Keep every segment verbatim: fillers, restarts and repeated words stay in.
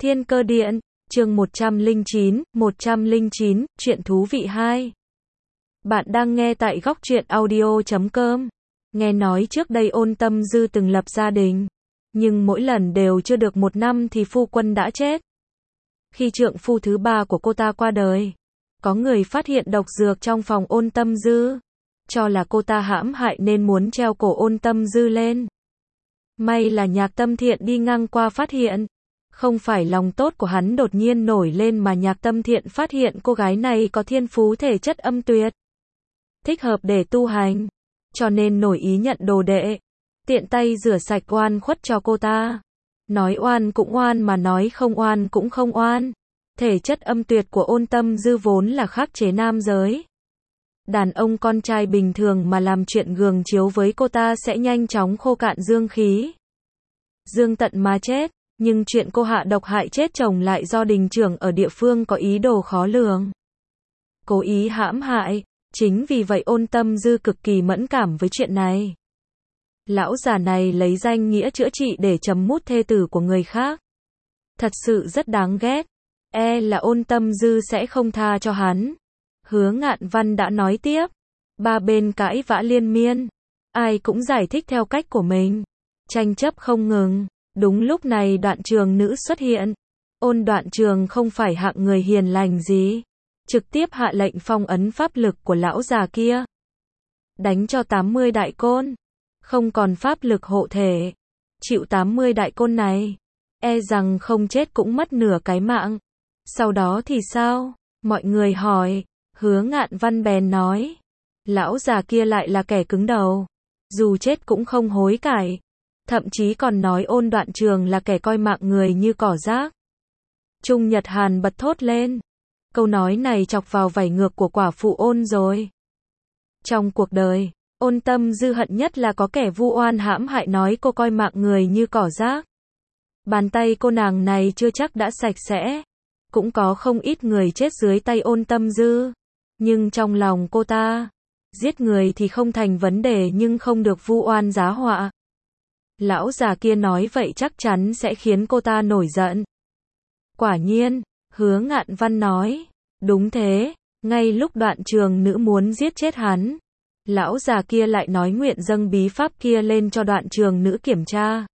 Thiên Cơ Điện, chương một trăm lẻ chín, một trăm lẻ chín, chuyện thú vị hai. Bạn đang nghe tại góc truyện audio chấm com. Nghe nói trước đây Ôn Tâm Dư từng lập gia đình, nhưng mỗi lần đều chưa được một năm thì phu quân đã chết. Khi trượng phu thứ ba của cô ta qua đời, có người phát hiện độc dược trong phòng Ôn Tâm Dư, cho là cô ta hãm hại nên muốn treo cổ Ôn Tâm Dư lên. May là Nhạc Tâm Thiện đi ngang qua phát hiện. Không phải lòng tốt của hắn đột nhiên nổi lên mà Nhạc Tâm Thiện phát hiện cô gái này có thiên phú thể chất âm tuyệt, thích hợp để tu hành, cho nên nổi ý nhận đồ đệ, tiện tay rửa sạch oan khuất cho cô ta. Nói oan cũng oan mà nói không oan cũng không oan. Thể chất âm tuyệt của Ôn Tâm Dư vốn là khắc chế nam giới. Đàn ông con trai bình thường mà làm chuyện gường chiếu với cô ta sẽ nhanh chóng khô cạn dương khí, dương tận mà chết. Nhưng chuyện cô hạ độc hại chết chồng lại do đình trưởng ở địa phương có ý đồ khó lường, cố ý hãm hại. Chính vì vậy Ôn Tâm Dư cực kỳ mẫn cảm với chuyện này. Lão già này lấy danh nghĩa chữa trị để chấm mút thê tử của người khác, thật sự rất đáng ghét. E là Ôn Tâm Dư sẽ không tha cho hắn. Hứa Ngạn Văn đã nói tiếp. Ba bên cãi vã liên miên, ai cũng giải thích theo cách của mình, tranh chấp không ngừng. Đúng lúc này Đoạn Trường Nữ xuất hiện. Ôn Đoạn Trường không phải hạng người hiền lành gì, trực tiếp hạ lệnh phong ấn pháp lực của lão già kia, đánh cho tám mươi đại côn, không còn pháp lực hộ thể, chịu tám mươi đại côn này, e rằng không chết cũng mất nửa cái mạng. Sau đó thì sao? Mọi người hỏi. Hứa Ngạn Văn bèn nói, lão già kia lại là kẻ cứng đầu, dù chết cũng không hối cải. Thậm chí còn nói Ôn Đoạn Trường là kẻ coi mạng người như cỏ rác. Trung Nhật Hàn bật thốt lên. Câu nói này chọc vào vảy ngược của quả phụ Ôn rồi. Trong cuộc đời, Ôn Tâm Dư hận nhất là có kẻ vu oan hãm hại nói cô coi mạng người như cỏ rác. Bàn tay cô nàng này chưa chắc đã sạch sẽ. Cũng có không ít người chết dưới tay Ôn Tâm Dư. Nhưng trong lòng cô ta, giết người thì không thành vấn đề nhưng không được vu oan giá họa. Lão già kia nói vậy chắc chắn sẽ khiến cô ta nổi giận. Quả nhiên, Hứa Ngạn Văn nói, đúng thế, ngay lúc Đoạn Trường Nữ muốn giết chết hắn, lão già kia lại nói nguyện dâng bí pháp kia lên cho Đoạn Trường Nữ kiểm tra.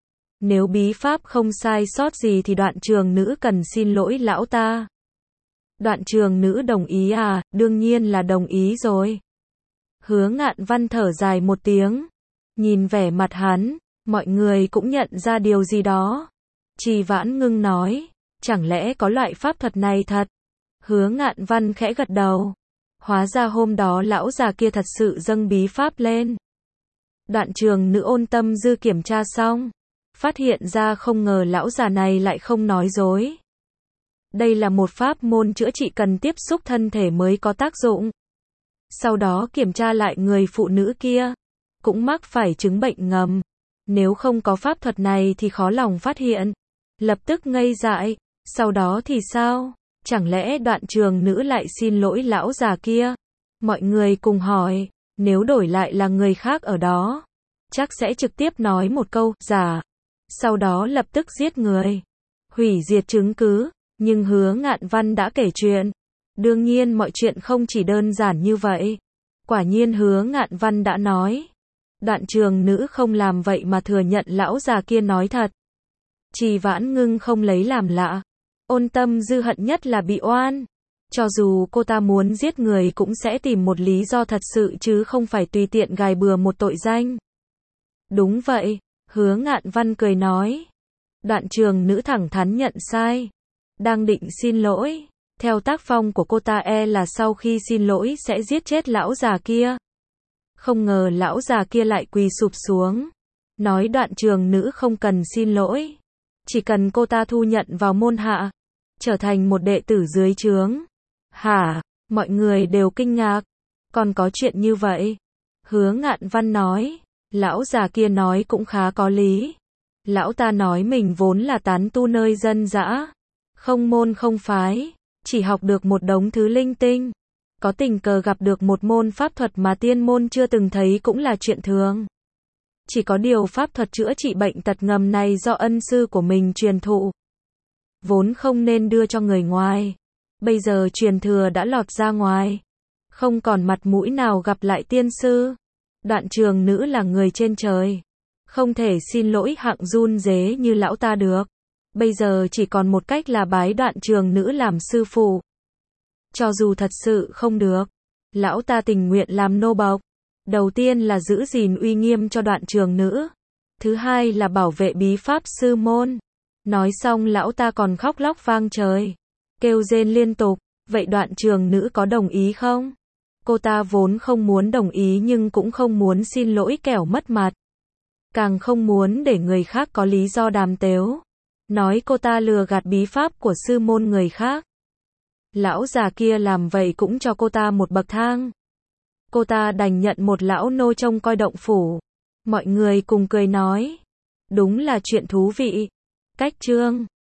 Nếu bí pháp không sai sót gì thì Đoạn Trường Nữ cần xin lỗi lão ta. Đoạn Trường Nữ đồng ý à? Đương nhiên là đồng ý rồi. Hứa Ngạn Văn thở dài một tiếng, nhìn vẻ mặt hắn, mọi người cũng nhận ra điều gì đó. Trì Vãn Ngưng nói, chẳng lẽ có loại pháp thuật này thật? Hứa Ngạn Văn khẽ gật đầu. Hóa ra hôm đó lão già kia thật sự dâng bí pháp lên. Đoạn Trường Nữ Ôn Tâm Dư kiểm tra xong, phát hiện ra không ngờ lão già này lại không nói dối. Đây là một pháp môn chữa trị cần tiếp xúc thân thể mới có tác dụng. Sau đó kiểm tra lại người phụ nữ kia, cũng mắc phải chứng bệnh ngầm. Nếu không có pháp thuật này thì khó lòng phát hiện. Lập tức ngây dại. Sau đó thì sao? Chẳng lẽ Đoạn Trường Nữ lại xin lỗi lão già kia? Mọi người cùng hỏi, nếu đổi lại là người khác ở đó, chắc sẽ trực tiếp nói một câu, giả. Sau đó lập tức giết người, hủy diệt chứng cứ. Nhưng Hứa Ngạn Văn đã kể chuyện. Đương nhiên mọi chuyện không chỉ đơn giản như vậy. Quả nhiên Hứa Ngạn Văn đã nói. Đoạn Trường Nữ không làm vậy mà thừa nhận lão già kia nói thật. Trì Vãn Ngưng không lấy làm lạ. Ôn Tâm Dư hận nhất là bị oan. Cho dù cô ta muốn giết người cũng sẽ tìm một lý do thật sự chứ không phải tùy tiện gài bừa một tội danh. Đúng vậy, Hứa Ngạn Văn cười nói. Đoạn Trường Nữ thẳng thắn nhận sai. Đang định xin lỗi. Theo tác phong của cô ta e là sau khi xin lỗi sẽ giết chết lão già kia. Không ngờ lão già kia lại quỳ sụp xuống, nói Đoạn Trường Nữ không cần xin lỗi, chỉ cần cô ta thu nhận vào môn hạ, trở thành một đệ tử dưới trướng. Hả? Mọi người đều kinh ngạc. Còn có chuyện như vậy? Hứa Ngạn Văn nói. Lão già kia nói cũng khá có lý. Lão ta nói mình vốn là tán tu nơi dân dã, không môn không phái, chỉ học được một đống thứ linh tinh. Có tình cờ gặp được một môn pháp thuật mà tiên môn chưa từng thấy cũng là chuyện thường. Chỉ có điều pháp thuật chữa trị bệnh tật ngầm này do ân sư của mình truyền thụ. vốn không nên đưa cho người ngoài. Bây giờ truyền thừa đã lọt ra ngoài, không còn mặt mũi nào gặp lại tiên sư. Đoạn Trường Nữ là người trên trời, không thể xin lỗi hạng run rế như lão ta được. Bây giờ chỉ còn một cách là bái Đoạn Trường Nữ làm sư phụ. Cho dù thật sự không được, lão ta tình nguyện làm nô bộc. Đầu tiên là giữ gìn uy nghiêm cho Đoạn Trường Nữ, thứ hai là bảo vệ bí pháp sư môn. Nói xong lão ta còn khóc lóc vang trời, kêu rên liên tục. Vậy Đoạn Trường Nữ có đồng ý không? Cô ta vốn không muốn đồng ý nhưng cũng không muốn xin lỗi kẻo mất mặt, càng không muốn để người khác có lý do đàm tếu, nói cô ta lừa gạt bí pháp của sư môn người khác. Lão già kia làm vậy cũng cho cô ta một bậc thang. Cô ta đành nhận một lão nô trông coi động phủ. Mọi người cùng cười nói, đúng là chuyện thú vị. Cách chương